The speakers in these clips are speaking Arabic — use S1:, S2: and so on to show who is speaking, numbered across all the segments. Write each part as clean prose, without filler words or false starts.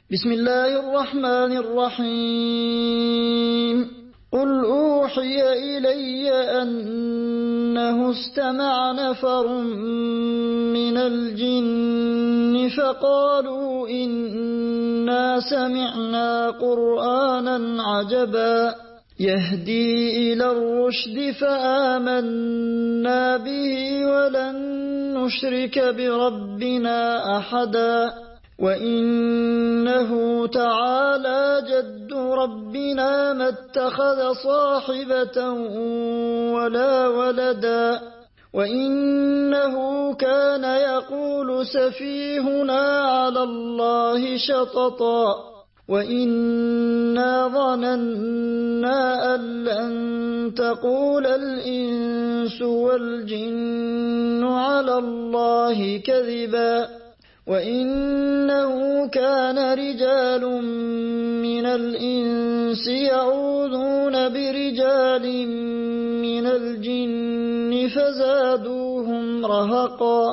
S1: بسم الله الرحمن الرحيم قل أوحي إلي أنه استمع نفر من الجن فقالوا إنا سمعنا قرآنا عجبا يهدي إلى الرشد فآمنا به ولن نشرك بربنا أحدا وإنه تعالى جد ربنا ما اتخذ صاحبة ولا ولدا وإنه كان يقول سفيهنا على الله شططا وإنا ظننا أن لن تقول الإنس والجن على الله كذبا وإنه كان رجال من الإنس يعوذون برجال من الجن فزادوهم رهقا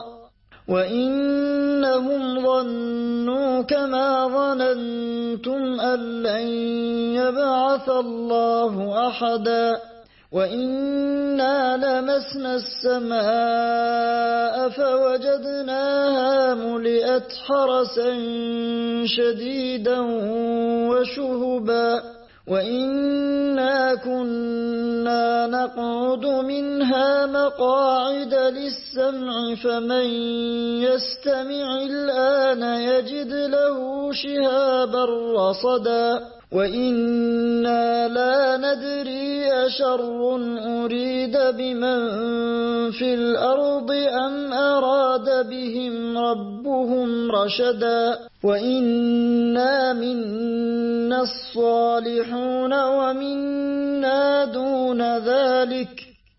S1: وإنهم ظنوا كما ظننتم أن لن يبعث الله أحدا وإنا لمسنا السماء فوجدناها ملئت حرسا شديدا وشهبا وإنا كنا نقعد منها مقاعد للسمع فمن يستمع الآن يجد له شهابا رصدا وإنا لا ندري أشر أريد بمن في الأرض أم أراد بهم ربهم رشدا وإنا منا الصالحون ومنا دون ذلك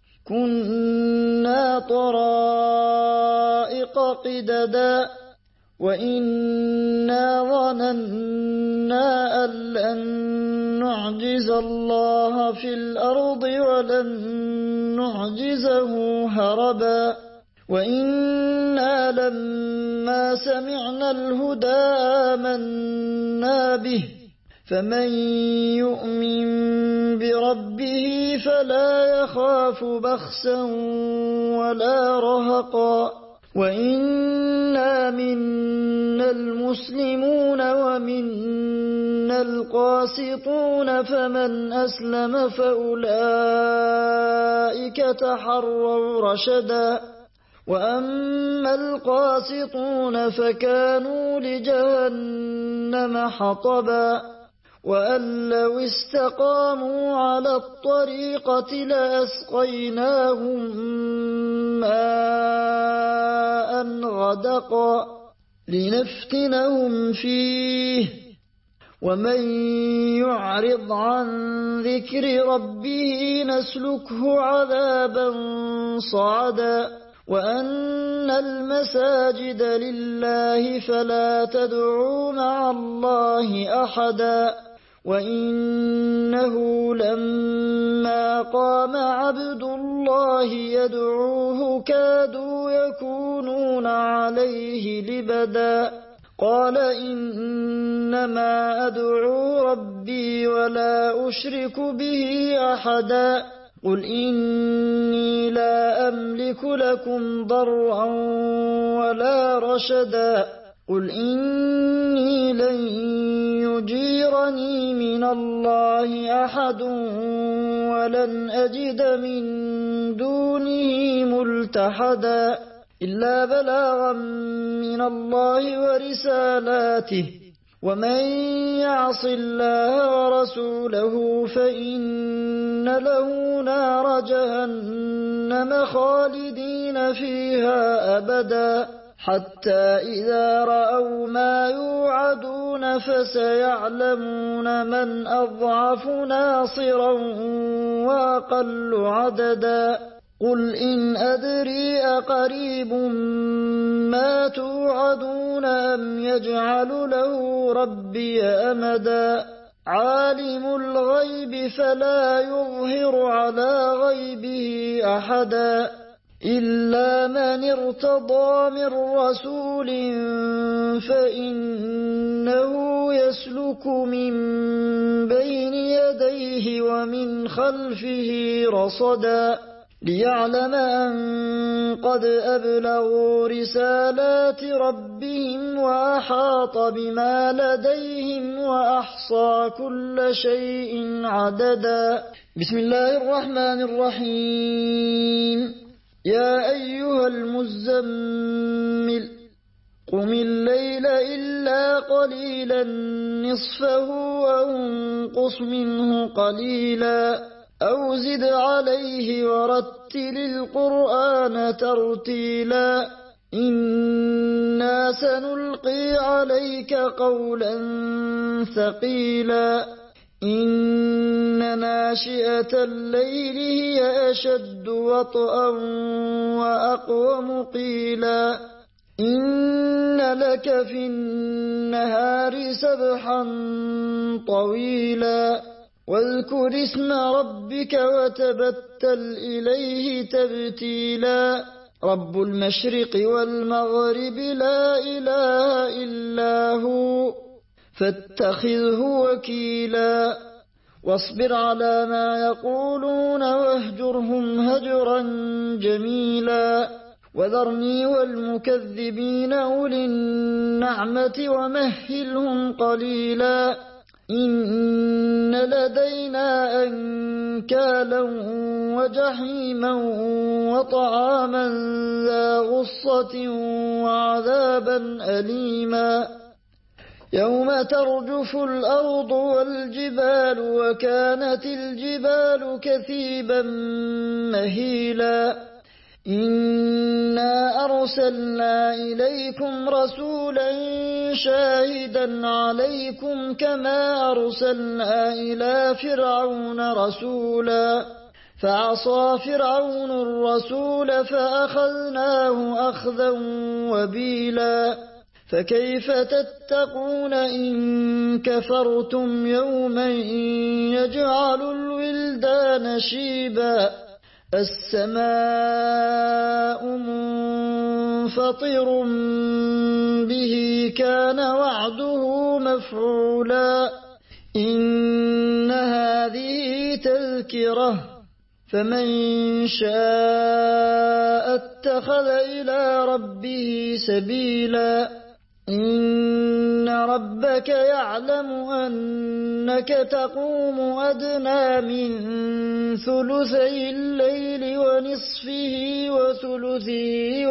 S1: كنا طرائق قددا وإنا ظننا أن لن نعجز الله في الأرض ولن نعجزه هربا وإنا لما سمعنا الهدى آمنا به فمن يؤمن بربه فلا يخاف بخسا ولا رهقا وإنا منا المسلمون ومنا القاسطون فمن أسلم فأولئك تحروا رشدا وأما القاسطون فكانوا لجهنم حطبا وأن لو استقاموا على الطريقة لأسقيناهم ماء غدقا لنفتنهم فيه ومن يعرض عن ذكر ربه نسلكه عذابا صعدا وأن المساجد لله فلا تدعوا مع الله أحدا وإنه لما قام عبد الله يدعوه كادوا يكونون عليه لبدا قال إنما أدعو ربي ولا أشرك به أحدا قل إني لا أملك لكم ضرعا ولا رشدا قل إني لن يجيرني من الله أحد ولن أجد من دونه ملتحدا إلا بلاغا من الله ورسالاته ومن يعص الله ورسوله فإن له نار جهنم خالدين فيها أبدا حتى إذا رأوا ما يوعدون فسيعلمون من أضعف ناصرا وأقل عددا قل إن أدري أقريب ما توعدون أم يجعل له ربي أمدا عالم الغيب فلا يظهر على غيبه أحدا إلا من ارتضى من رسول فإنه يسلك من بين يديه ومن خلفه رصدا ليعلم أن قد أبلغوا رسالات ربهم وأحاط بما لديهم وأحصى كل شيء عددا. بسم الله الرحمن الرحيم. يا أيها المزمل قم الليل إلا قليلا نصفه أو انقص منه قليلا أو زد عليه ورتل القرآن ترتيلا إنا سنلقي عليك قولا ثقيلا إن ناشئة الليل هي أشد وطئا وأقوم قيلا إن لك في النهار سبحا طويلا واذكر اسم ربك وتبتل إليه تبتيلا رب المشرق والمغرب لا إله إلا هو فاتخذه وكيلا واصبر على ما يقولون واهجرهم هجرا جميلا وذرني والمكذبين أولي النعمة ومهلهم قليلا إن لدينا أنكالا وجحيما وطعاما ذا غصة وعذابا أليما يوم ترجف الأرض والجبال وكانت الجبال كثيبا مهيلا إنا أرسلنا إليكم رسولا شاهدا عليكم كما أرسلنا إلى فرعون رسولا فعصى فرعون الرسول فأخذناه أخذا وبيلا فكيف تتقون إن كفرتم يوما يجعل الولدان شيبا السماء منفطر به كان وعده مفعولا إن هذه تذكرة فمن شاء اتخذ إلى ربه سبيلا إن ربك يعلم أنك تقوم أدنى من ثلثي الليل ونصفه وثلثه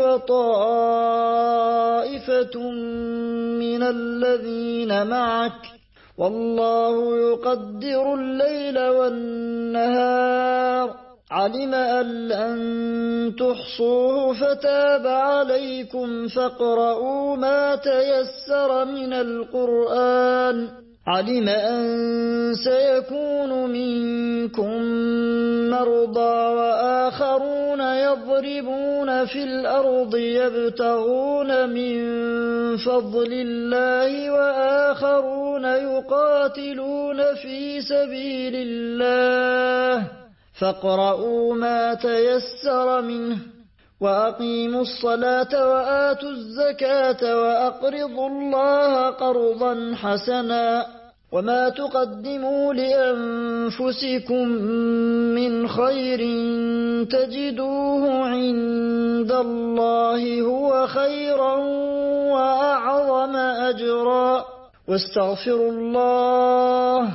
S1: وطائفة من الذين معك والله يقدر الليل والنهار علم أن لن تحصوه فتاب عليكم فاقرؤوا ما تيسر من القرآن علم أن سيكون منكم مرضى وآخرون يضربون في الأرض يبتغون من فضل الله وآخرون يقاتلون في سبيل الله فاقرؤوا ما تيسر منه وأقيموا الصلاة وآتوا الزكاة وأقرضوا الله قرضا حسنا وما تقدموا لأنفسكم من خير تجدوه عند الله هو خيرا وأعظم أجرا واستغفروا الله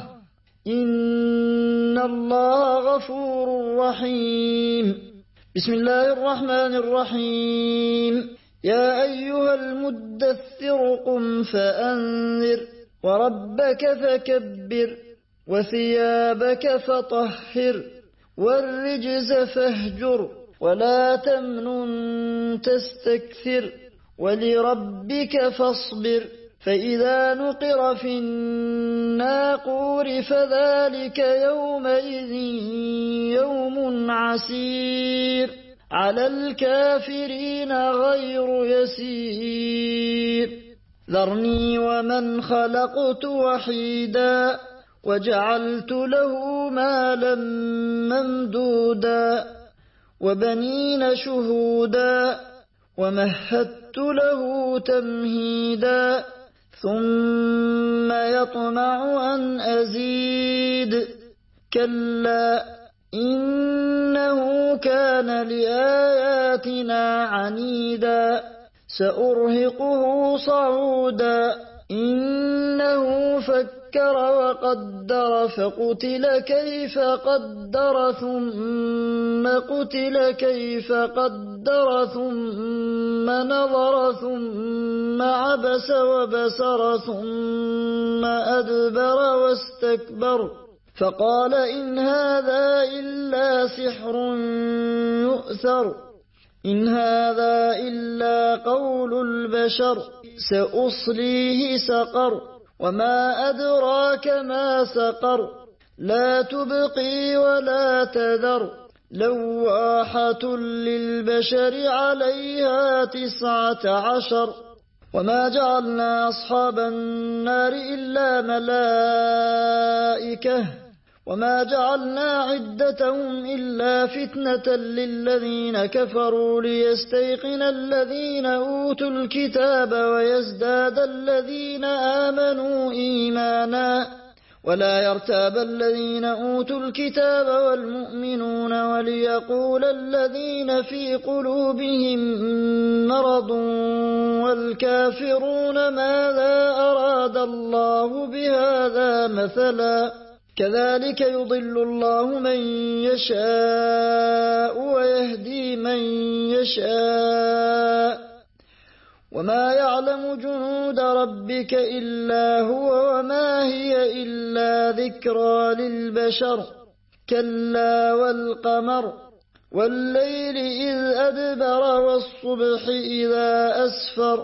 S1: إن الله غفور رحيم. بسم الله الرحمن الرحيم. يا أيها المدثر قم فأنذر وربك فكبر وثيابك فطهر والرجز فاهجر ولا تمنن تستكثر ولربك فاصبر فإذا نقر في الناقور فذلك يومئذ يوم عسير على الكافرين غير يسير ذرني ومن خلقت وحيدا وجعلت له مالا ممدودا وبنين شهودا ومهدت له تمهيدا ثم يطمع أن أزيد كلا إنه كان لآياتنا عنيدا سأرهقه صعودا إنه فكر وقدر فقتل كيف قدر ثم قتل كيف قدر ثم نظر ثم عبس وبسر ثم أدبر واستكبر فقال إن هذا إلا سحر يؤثر إن هذا إلا قول البشر سأصليه سقر وما أدراك ما سقر لا تبقي ولا تذر لواحة للبشر عليها 19 وما جعلنا أصحاب النار إلا ملائكة وما جعلنا عدتهم إلا فتنة للذين كفروا ليستيقن الذين أوتوا الكتاب ويزداد الذين آمنوا إيمانا ولا يرتاب الذين أوتوا الكتاب والمؤمنون وليقول الذين في قلوبهم مرض والكافرون ماذا أراد الله بهذا مثلا كذلك يضل الله من يشاء ويهدي من يشاء وما يعلم جنود ربك إلا هو وما هي إلا ذكرى للبشر كلا والقمر والليل إذ أدبر والصبح إذا أسفر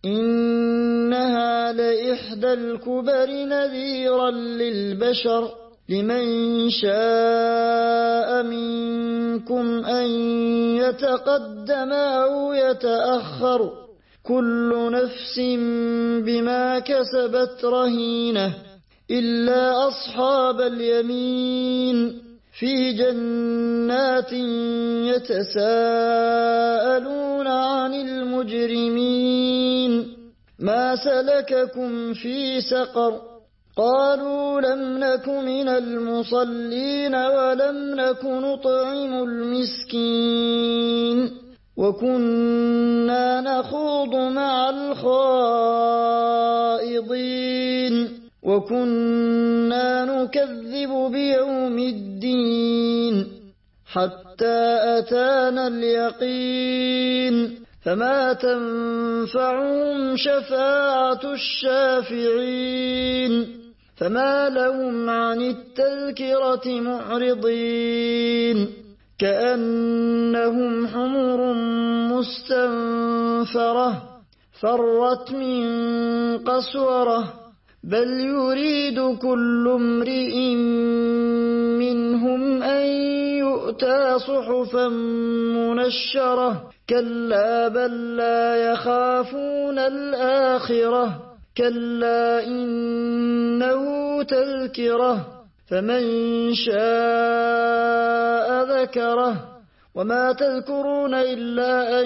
S1: إنها لإحدى الكبر نذيرا للبشر لمن شاء منكم أن يتقدم أو يتأخر كل نفس بما كسبت رهينة إلا أصحاب اليمين في جنات يتساءلون عن المجرمين ما سلككم في سقر قالوا لم نك من المصلين ولم نك نطعم المسكين وكنا نخوض مع الخائضين وكنا نكذب بيوم الدين حتى أتانا اليقين فما تنفعهم شفاعة الشافعين فما لهم عن التذكرة معرضين كأنهم حمر مستنفرة فرت من قسورة بل يريد كل امرئ منهم أن يؤتى صحفا منشرة كلا بل لا يخافون الآخرة كلا إنه تذكرة فمن شاء ذكره وما تذكرون إلا أن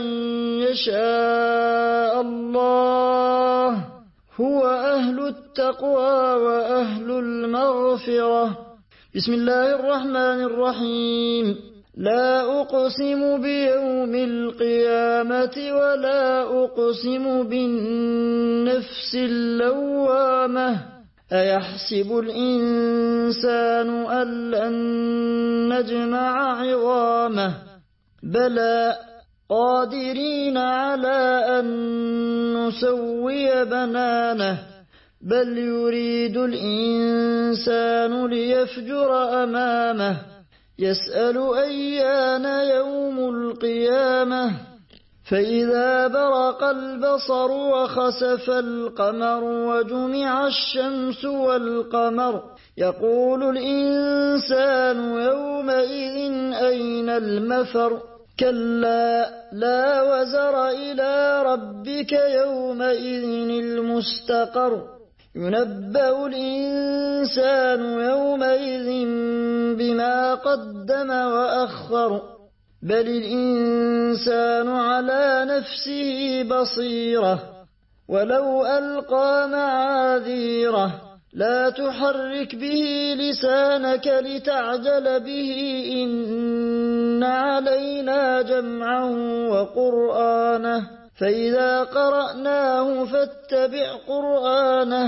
S1: يشاء الله هو أهل التقوى وأهل المغفرة بسم الله الرحمن الرحيم لا أقسم بيوم القيامة ولا أقسم بالنفس اللوامة أيحسب الإنسان أن لن نجمع عظامه بلى قادرين على أن نسوي بنانه بل يريد الإنسان ليفجر أمامه يسأل أيان يوم القيامة فإذا برق البصر وخسف القمر وجمع الشمس والقمر يقول الإنسان يومئذ أين المفر كلا لا وزر إلى ربك يومئذ المستقر ينبأ الإنسان يومئذ بما قدم وأخر بل الإنسان على نفسه بصيرة ولو ألقى معاذيره لا تحرك به لسانك لتعجل به إن علينا جمعه وقرآنه فإذا قرأناه فاتبع قرآنه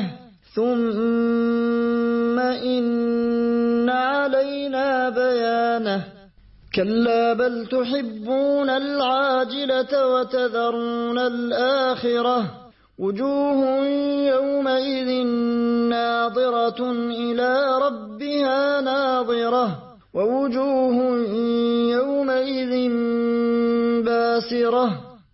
S1: ثم إن علينا بيانه كلا بل تحبون العاجلة وتذرون الآخرة وجوه يومئذ ناظرة إلى ربها ناظرة ووجوه يومئذ باسرة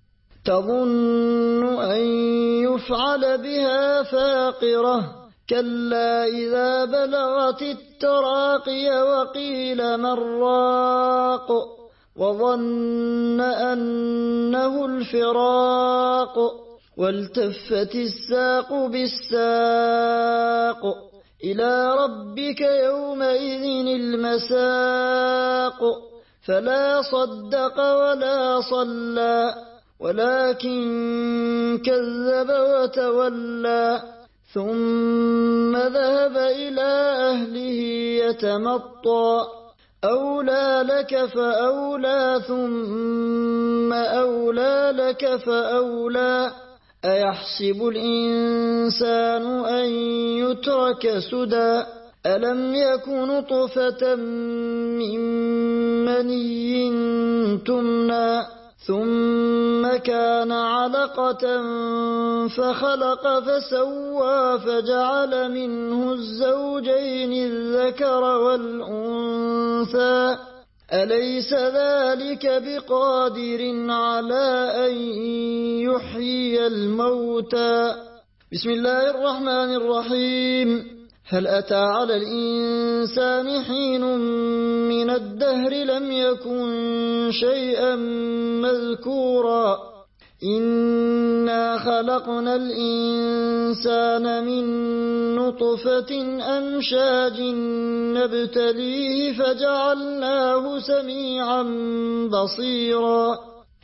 S1: تظن أن يفعل بها فاقرة كلا إذا بلغت التراقي وقيل من راق وظن أنه الفراق والتفت الساق بالساق إلى ربك يومئذ المساق فلا صدق ولا صلى ولكن كذب وتولى ثم ذهب إلى أهله يتمطى أولى لك فأولى ثم أولى لك فأولى أيحسب الإنسان أن يترك سدى ألم يكن نطفة من مني تمنى ثم كان علقة فخلق فسوى فجعل منه الزوجين الذكر والأنثى أليس ذلك بقادر على أن يحيي الموتى بسم الله الرحمن الرحيم هل أتى على الإنسان حين من الدهر لم يكن شيئا مذكورا إنا خلقنا الإنسان من نطفة أمشاج نبتليه فجعلناه سميعا بصيرا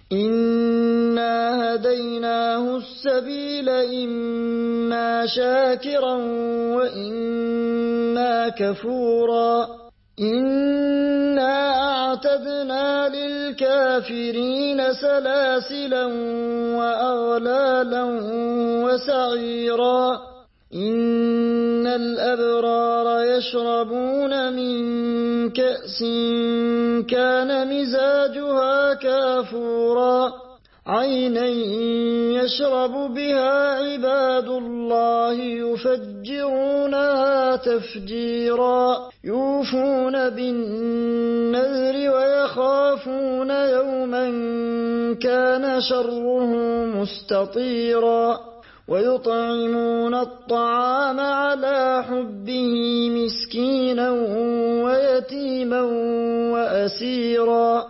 S1: إنا هديناه السبيل إما شاكرا وإما كفورا إنا أعتدنا للكافرين سلاسلا وأغلالا وسعيرا إن الأبرار يشربون من كأس كان مزاجها كافورا عينا يشرب بها عباد الله يفجرونها تفجيرا يوفون بالنذر ويخافون يوما كان شره مستطيرا ويطعمون الطعام على حبه مسكينا ويتيما وأسيرا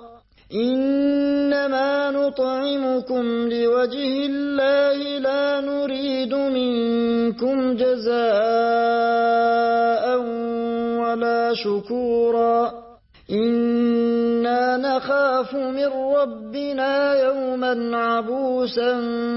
S1: إنما نطعمكم لوجه الله لا نريد منكم جزاء ولا شكورا إنا نخاف من ربنا يوما عبوسا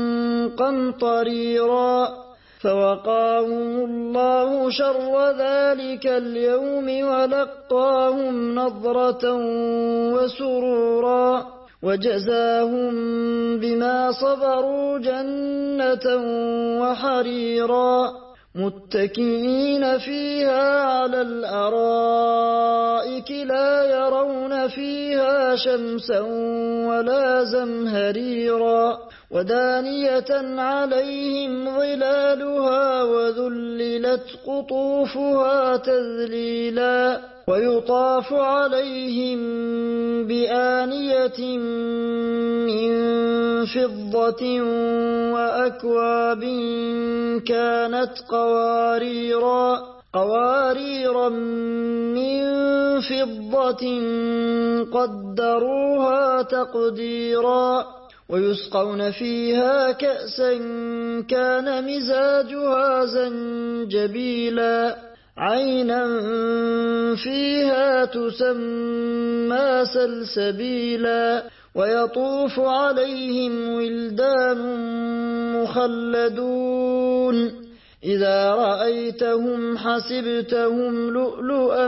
S1: قمطريرا فوقاهم الله شر ذلك اليوم ولقاهم نضرة وسرورا وجزاهم بما صبروا جنة وحريرا متكئين فيها على الأرائك لا يرون فيها شمسا ولا زمهريرا ودانية عليهم ظلالها وذللت قطوفها تذليلا ويطاف عليهم بآنية من فضة وأكواب كانت قواريرا من فضة قدروها تقديرا ويسقون فيها كأسا كان مزاجها زنجبيلا عينا فيها تسمى سلسبيلا ويطوف عليهم ولدان مخلدون إذا رأيتهم حسبتهم لؤلؤا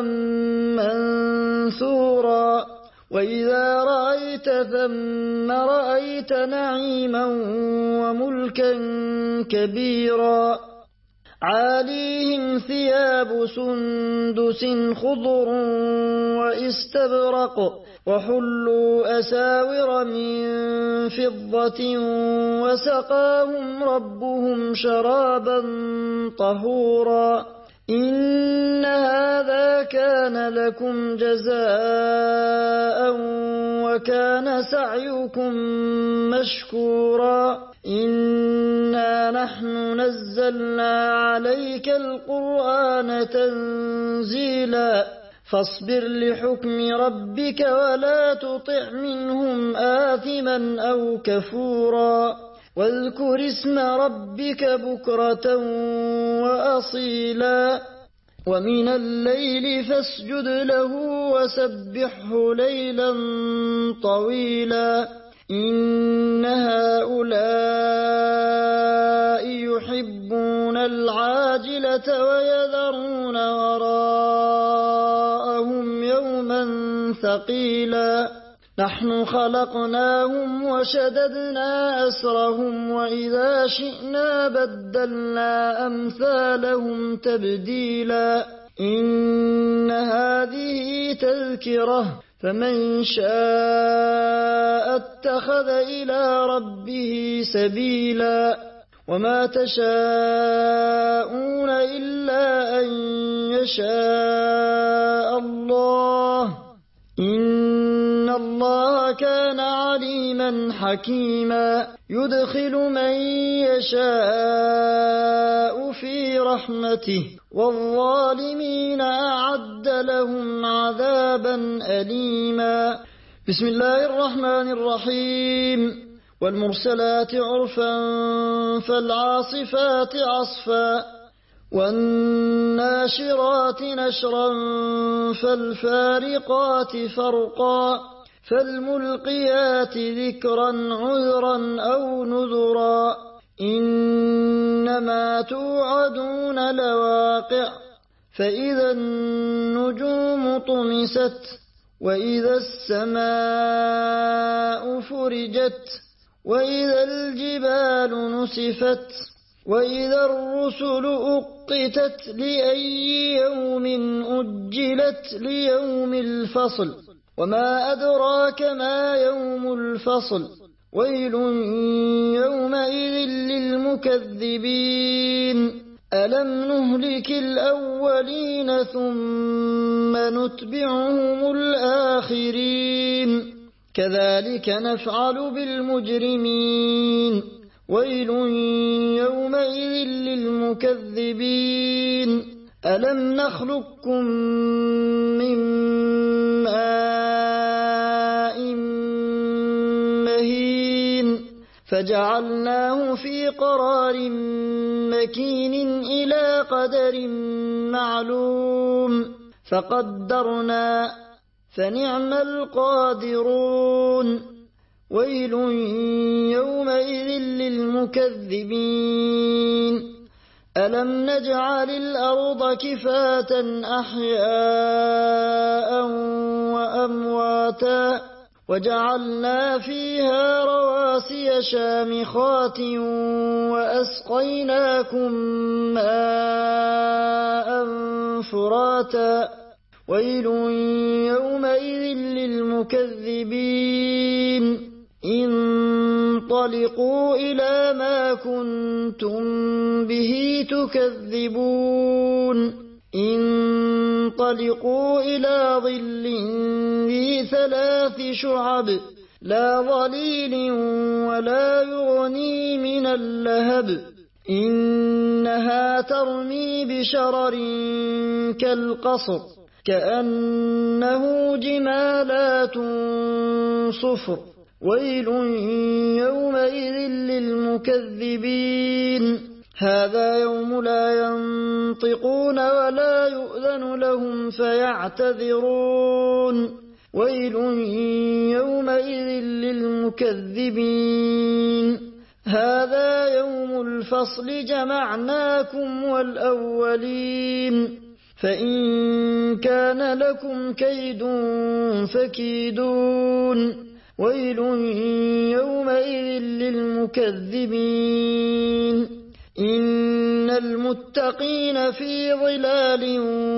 S1: منثورا وإذا رأيت ثم رأيت نعيما وملكا كبيرا عاليهم ثياب سندس خضر وإستبرق وحلوا أساور من فضة وسقاهم ربهم شرابا طهورا إن هذا كان لكم جزاء وكان سعيكم مشكورا إنا نحن نزلنا عليك القرآن تنزيلا فاصبر لحكم ربك ولا تطع منهم آثما أو كفورا واذكر اسم ربك بكرة وأصيلا ومن الليل فاسجد له وسبحه ليلا طويلا إن هؤلاء يحبون العاجلة ويذرون وراءهم يوما ثقيلا نحن خلقناهم وشددنا أسرهم وإذا شئنا بدلنا أمثالهم تبديلا إن هذه تذكرة فمن شاء اتخذ إلى ربه سبيلا وما تشاءون إلا أن يشاء الله إن الله كان عليما حكيما يدخل من يشاء في رحمته والظالمين أعد لهم عذابا أليما بسم الله الرحمن الرحيم والمرسلات عرفا فالعاصفات عصفا والناشرات نشرا فالفارقات فرقا فالملقيات ذكرا عذرا أو نذرا إنما توعدون لواقع فإذا النجوم طمست وإذا السماء فرجت وإذا الجبال نسفت وإذا الرسل أقتت لأي يوم أجلت ليوم الفصل وما أدراك ما يوم الفصل ويل يومئذ للمكذبين ألم نهلك الأولين ثم نتبعهم الآخرين كذلك نفعل بالمجرمين ويل يومئذ للمكذبين ألم نخلقكم من ماء مهين فجعلناه في قرار مكين إلى قدر معلوم فقدرنا فنعم القادرون ويل يومئذ للمكذبين ألم نجعل الأرض كفاة أحياء وأمواتا وجعلنا فيها رواسي شامخات وأسقيناكم ماء فراتا ويل يومئذ للمكذبين انطلقوا إلى ما كنتم به تكذبون انطلقوا إلى ظل ذي 3 شعب لا ظليل ولا يغني من اللهب إنها ترمي بشرر كالقصر كأنه جمالات صفر ويل يومئذ للمكذبين هذا يوم لا ينطقون ولا يؤذن لهم فيعتذرون ويل يومئذ للمكذبين هذا يوم الفصل جمعناكم والأولين فإن كان لكم كيد فكيدون ويل يومئذ للمكذبين إن المتقين في ظلال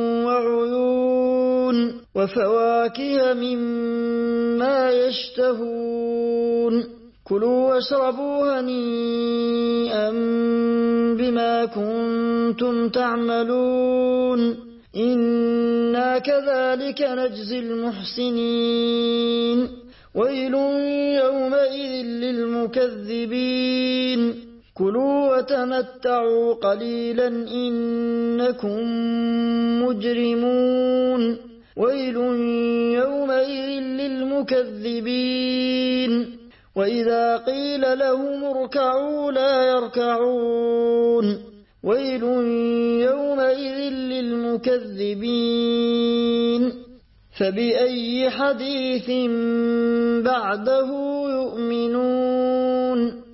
S1: وعيون وفواكه مما يشتهون كلوا واشربوا هنيئا بما كنتم تعملون إنا كذلك نجزي المحسنين ويل يومئذ للمكذبين كلوا وتمتعوا قليلا إنكم مجرمون ويل يومئذ للمكذبين وإذا قيل لهم اركعوا لا يركعون ويل يومئذ للمكذبين فبأي حديث بعده يؤمنون